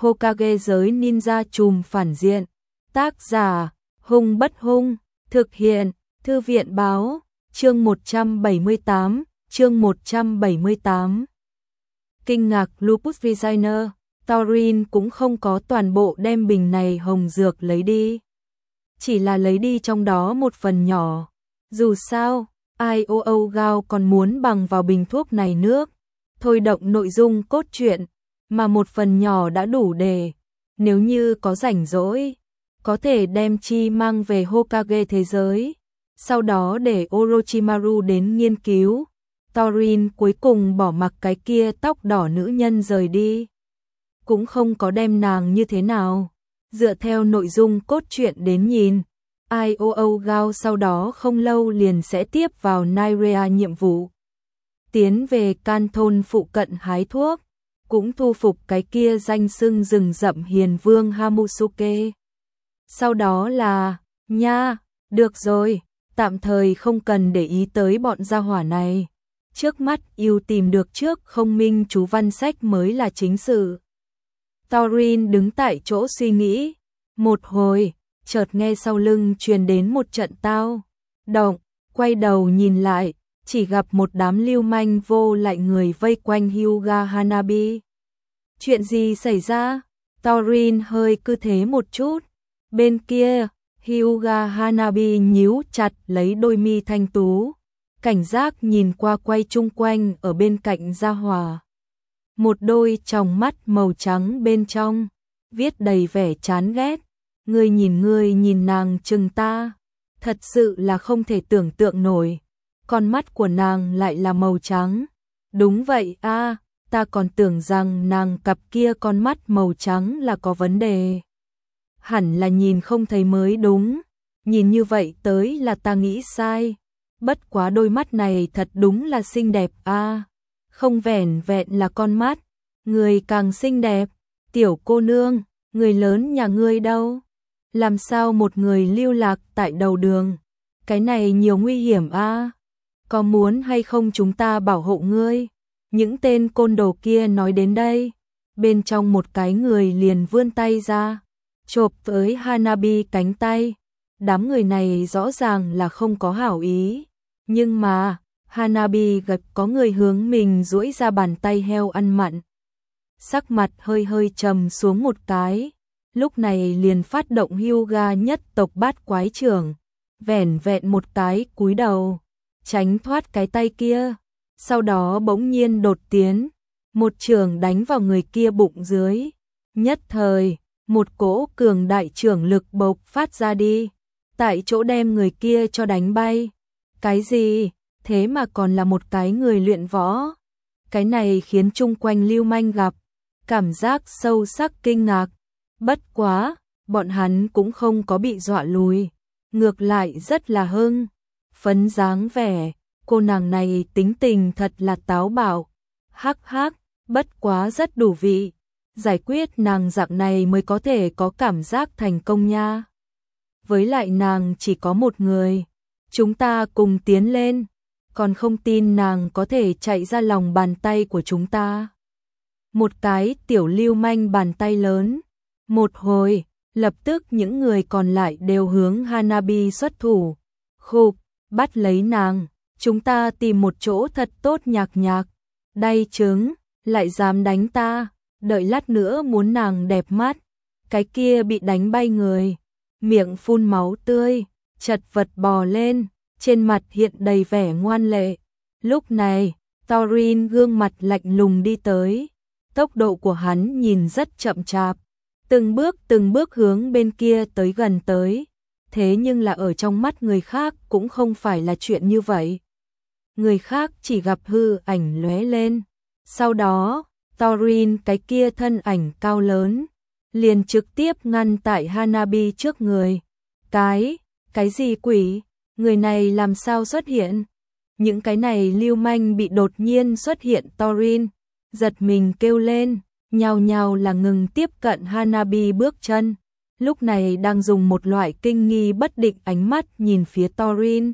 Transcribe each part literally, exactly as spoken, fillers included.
Hokage giới ninja trùm phản diện. Tác giả, Hung Bất Hung, thực hiện, Thư viện báo, chương một trăm bảy mươi tám, chương một trăm bảy mươi tám. Kinh ngạc Lupus Designer, Taurin cũng không có toàn bộ đem bình này hồng dược lấy đi. Chỉ là lấy đi trong đó một phần nhỏ. Dù sao, i o o Gao còn muốn bằng vào bình thuốc này nước, thôi động nội dung cốt truyện, mà một phần nhỏ đã đủ để, nếu như có rảnh rỗi, có thể đem chi mang về Hokage thế giới, sau đó để Orochimaru đến nghiên cứu. Taurin cuối cùng bỏ mặc cái kia tóc đỏ nữ nhân rời đi, cũng không có đem nàng như thế nào. Dựa theo nội dung cốt truyện đến nhìn, i o o Gao sau đó không lâu liền sẽ tiếp vào Nairea nhiệm vụ, tiến về Canton phụ cận hái thuốc, cũng thu phục cái kia danh xưng rừng rậm hiền vương Hamusuke. Sau đó là, nha, được rồi, tạm thời không cần để ý tới bọn gia hỏa này. Trước mắt yêu tìm được trước không minh chú văn sách mới là chính sự. Taurin đứng tại chỗ suy nghĩ, một hồi, chợt nghe sau lưng truyền đến một trận tao động, quay đầu nhìn lại, chỉ gặp một đám lưu manh vô lại người vây quanh Hyuga Hanabi. Chuyện gì xảy ra? Taurin hơi cứ thế một chút. Bên kia, Hyuga Hanabi nhíu chặt lấy đôi mi thanh tú, cảnh giác nhìn qua quay chung quanh ở bên cạnh gia hỏa. Một đôi tròng mắt màu trắng bên trong, viết đầy vẻ chán ghét. Ngươi nhìn ngươi nhìn nàng chừng ta, thật sự là không thể tưởng tượng nổi. Con mắt của nàng lại là màu trắng. Đúng vậy a, à, ta còn tưởng rằng nàng cặp kia con mắt màu trắng là có vấn đề. Hẳn là nhìn không thấy mới đúng. Nhìn như vậy tới là ta nghĩ sai. Bất quá đôi mắt này thật đúng là xinh đẹp a. À, không vẻn vẹn là con mắt, người càng xinh đẹp. Tiểu cô nương, người lớn nhà ngươi đâu? Làm sao một người lưu lạc tại đầu đường? Cái này nhiều nguy hiểm a. À? Có muốn hay không chúng ta bảo hộ ngươi? Những tên côn đồ kia nói đến đây, bên trong một cái người liền vươn tay ra, chộp với Hanabi cánh tay. Đám người này rõ ràng là không có hảo ý, nhưng mà Hanabi gặp có người hướng mình duỗi ra bàn tay heo ăn mặn, sắc mặt hơi hơi trầm xuống một cái, lúc này liền phát động Hyuga nhất tộc bát quái trưởng, vẻn vẹn một cái cúi đầu, tránh thoát cái tay kia, sau đó bỗng nhiên đột tiến, một trường đánh vào người kia bụng dưới. Nhất thời, một cỗ cường đại trưởng lực bộc phát ra đi, tại chỗ đem người kia cho đánh bay. Cái gì? Thế mà còn là một cái người luyện võ. Cái này khiến chung quanh lưu manh gặp, cảm giác sâu sắc kinh ngạc. Bất quá, bọn hắn cũng không có bị dọa lùi, ngược lại rất là hưng phấn dáng vẻ. Cô nàng này tính tình thật là táo bạo. Hắc hắc, bất quá rất đủ vị. Giải quyết nàng dạng này mới có thể có cảm giác thành công nha. Với lại nàng chỉ có một người, chúng ta cùng tiến lên, còn không tin nàng có thể chạy ra lòng bàn tay của chúng ta. Một cái tiểu lưu manh bàn tay lớn. Một hồi, lập tức những người còn lại đều hướng Hanabi xuất thủ. Khục, bắt lấy nàng, chúng ta tìm một chỗ thật tốt nhạc nhạc. Đay trứng, lại dám đánh ta, đợi lát nữa muốn nàng đẹp mắt. Cái kia bị đánh bay người, miệng phun máu tươi, chật vật bò lên, trên mặt hiện đầy vẻ ngoan lệ. Lúc này, Taurin gương mặt lạnh lùng đi tới, tốc độ của hắn nhìn rất chậm chạp, từng bước từng bước hướng bên kia tới gần tới, thế nhưng là ở trong mắt người khác cũng không phải là chuyện như vậy. Người khác chỉ gặp hư ảnh lóe lên, sau đó, Taurin cái kia thân ảnh cao lớn, liền trực tiếp ngăn tại Hanabi trước người. Cái, cái gì quỷ? Người này làm sao xuất hiện? Những cái này lưu manh bị đột nhiên xuất hiện Taurin, giật mình kêu lên, nhào nhào là ngừng tiếp cận Hanabi bước chân. Lúc này đang dùng một loại kinh nghi bất định ánh mắt nhìn phía Taurin.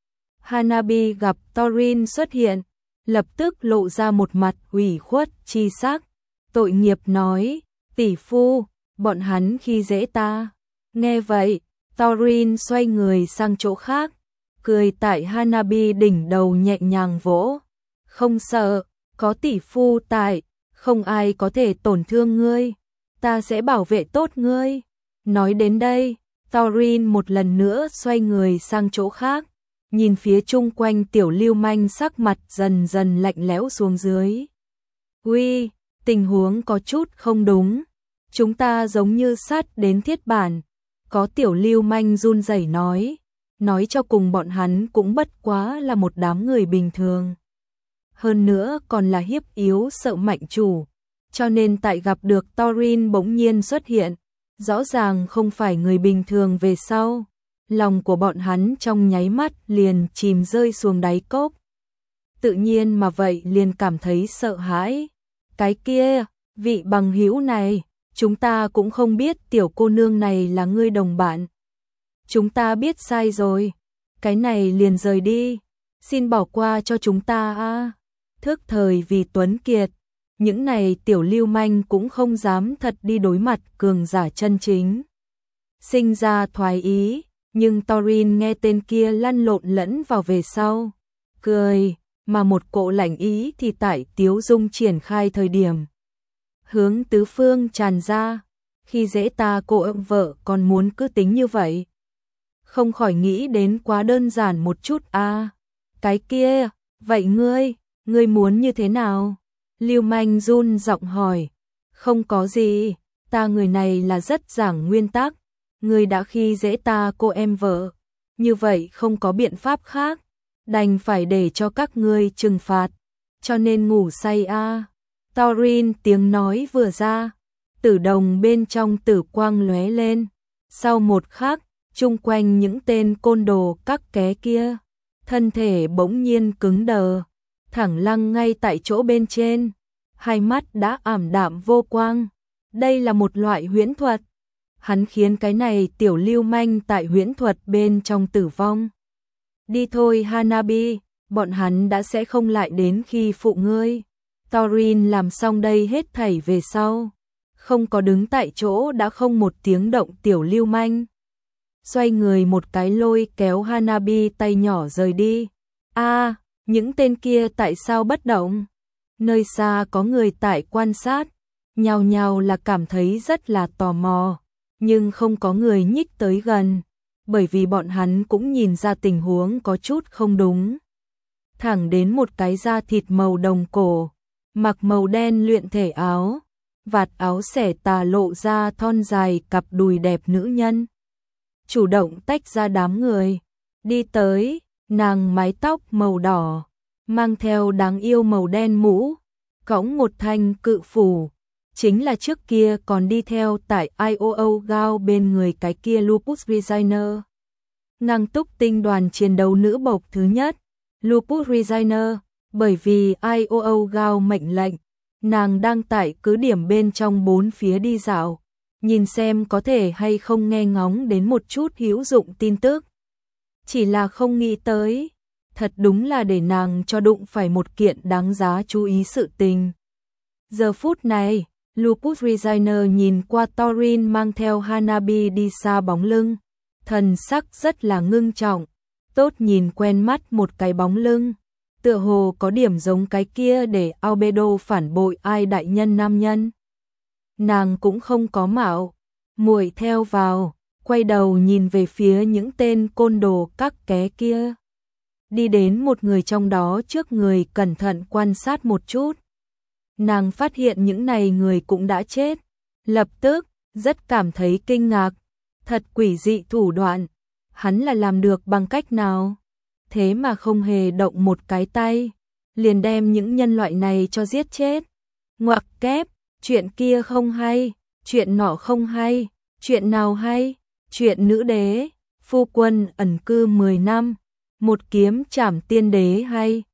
Hanabi gặp Taurin xuất hiện, lập tức lộ ra một mặt ủy khuất chi sắc, tội nghiệp nói, Tỷ phu, bọn hắn khi dễ ta. Nghe vậy, Thorin xoay người sang chỗ khác, cười tại Hanabi đỉnh đầu nhẹ nhàng vỗ. Không sợ, có tỷ phu tại, không ai có thể tổn thương ngươi, ta sẽ bảo vệ tốt ngươi. Nói đến đây, Thorin một lần nữa xoay người sang chỗ khác, nhìn phía chung quanh tiểu lưu manh sắc mặt dần dần lạnh lẽo xuống dưới. Uy, tình huống có chút không đúng, chúng ta giống như sát đến thiết bản. Có tiểu lưu manh run rẩy nói, nói cho cùng bọn hắn cũng bất quá là một đám người bình thường. Hơn nữa còn là hiếp yếu sợ mạnh chủ, cho nên tại gặp được Thorin bỗng nhiên xuất hiện, rõ ràng không phải người bình thường về sau, lòng của bọn hắn trong nháy mắt liền chìm rơi xuống đáy cốc. Tự nhiên mà vậy liền cảm thấy sợ hãi. Cái kia, vị bằng hữu này, chúng ta cũng không biết tiểu cô nương này là ngươi đồng bạn. Chúng ta biết sai rồi, cái này liền rời đi, xin bỏ qua cho chúng ta a. Thức thời vì tuấn kiệt, những này tiểu lưu manh cũng không dám thật đi đối mặt cường giả chân chính. Sinh ra thoái ý, nhưng Thorin nghe tên kia lăn lộn lẫn vào về sau, cười, mà một cỗ lạnh ý thì tại Tiếu Dung triển khai thời điểm. Hướng tứ phương tràn ra, khi dễ ta cô âm vợ còn muốn cứ tính như vậy. Không khỏi nghĩ đến quá đơn giản một chút a. À, cái kia, vậy ngươi, ngươi muốn như thế nào? Lưu manh run giọng hỏi. Không có gì, ta người này là rất giảng nguyên tắc, ngươi đã khi dễ ta cô em vợ, như vậy không có biện pháp khác, đành phải để cho các ngươi trừng phạt, cho nên ngủ say a. À. Thorin tiếng nói vừa ra, tử đồng bên trong tử quang lóe lên, sau một khắc, chung quanh những tên côn đồ các ké kia, thân thể bỗng nhiên cứng đờ, thẳng lăng ngay tại chỗ bên trên, hai mắt đã ảm đạm vô quang. Đây là một loại huyễn thuật, hắn khiến cái này tiểu lưu manh tại huyễn thuật bên trong tử vong. Đi thôi Hanabi, bọn hắn đã sẽ không lại đến khi phụ ngươi. Thorin làm xong đây hết thảy về sau, không có đứng tại chỗ đã không một tiếng động tiểu lưu manh. Xoay người một cái lôi kéo Hanabi tay nhỏ rời đi. A, à, những tên kia tại sao bất động? Nơi xa có người tại quan sát, nhao nhao là cảm thấy rất là tò mò, nhưng không có người nhích tới gần, bởi vì bọn hắn cũng nhìn ra tình huống có chút không đúng. Thẳng đến một cái da thịt màu đồng cổ, mặc màu đen luyện thể áo, vạt áo xẻ tà lộ ra thon dài cặp đùi đẹp nữ nhân. Chủ động tách ra đám người, đi tới, nàng mái tóc màu đỏ, mang theo đáng yêu màu đen mũ, cõng một thanh cự phủ, chính là trước kia còn đi theo tại i o o Gao bên người cái kia Lupus Designer. Ngang túc tinh đoàn chiến đấu nữ bộc thứ nhất, Lupus Designer, bởi vì i o o Gao mệnh lệnh, nàng đang tại cứ điểm bên trong bốn phía đi dạo, nhìn xem có thể hay không nghe ngóng đến một chút hữu dụng tin tức. Chỉ là không nghĩ tới, thật đúng là để nàng cho đụng phải một kiện đáng giá chú ý sự tình. Giờ phút này, Lupus Designer nhìn qua Thorin mang theo Hanabi đi xa bóng lưng, thần sắc rất là ngưng trọng, tốt nhìn quen mắt một cái bóng lưng, tựa hồ có điểm giống cái kia để Albedo phản bội ai đại nhân nam nhân. Nàng cũng không có mạo muội theo vào, quay đầu nhìn về phía những tên côn đồ các ké kia. Đi đến một người trong đó trước người cẩn thận quan sát một chút. Nàng phát hiện những này người cũng đã chết, lập tức rất cảm thấy kinh ngạc, thật quỷ dị thủ đoạn, hắn là làm được bằng cách nào? Thế mà không hề động một cái tay, liền đem những nhân loại này cho giết chết. Ngoặc kép, chuyện kia không hay, chuyện nọ không hay, chuyện nào hay? Chuyện nữ đế, phu quân ẩn cư mười năm, một kiếm trảm tiên đế hay,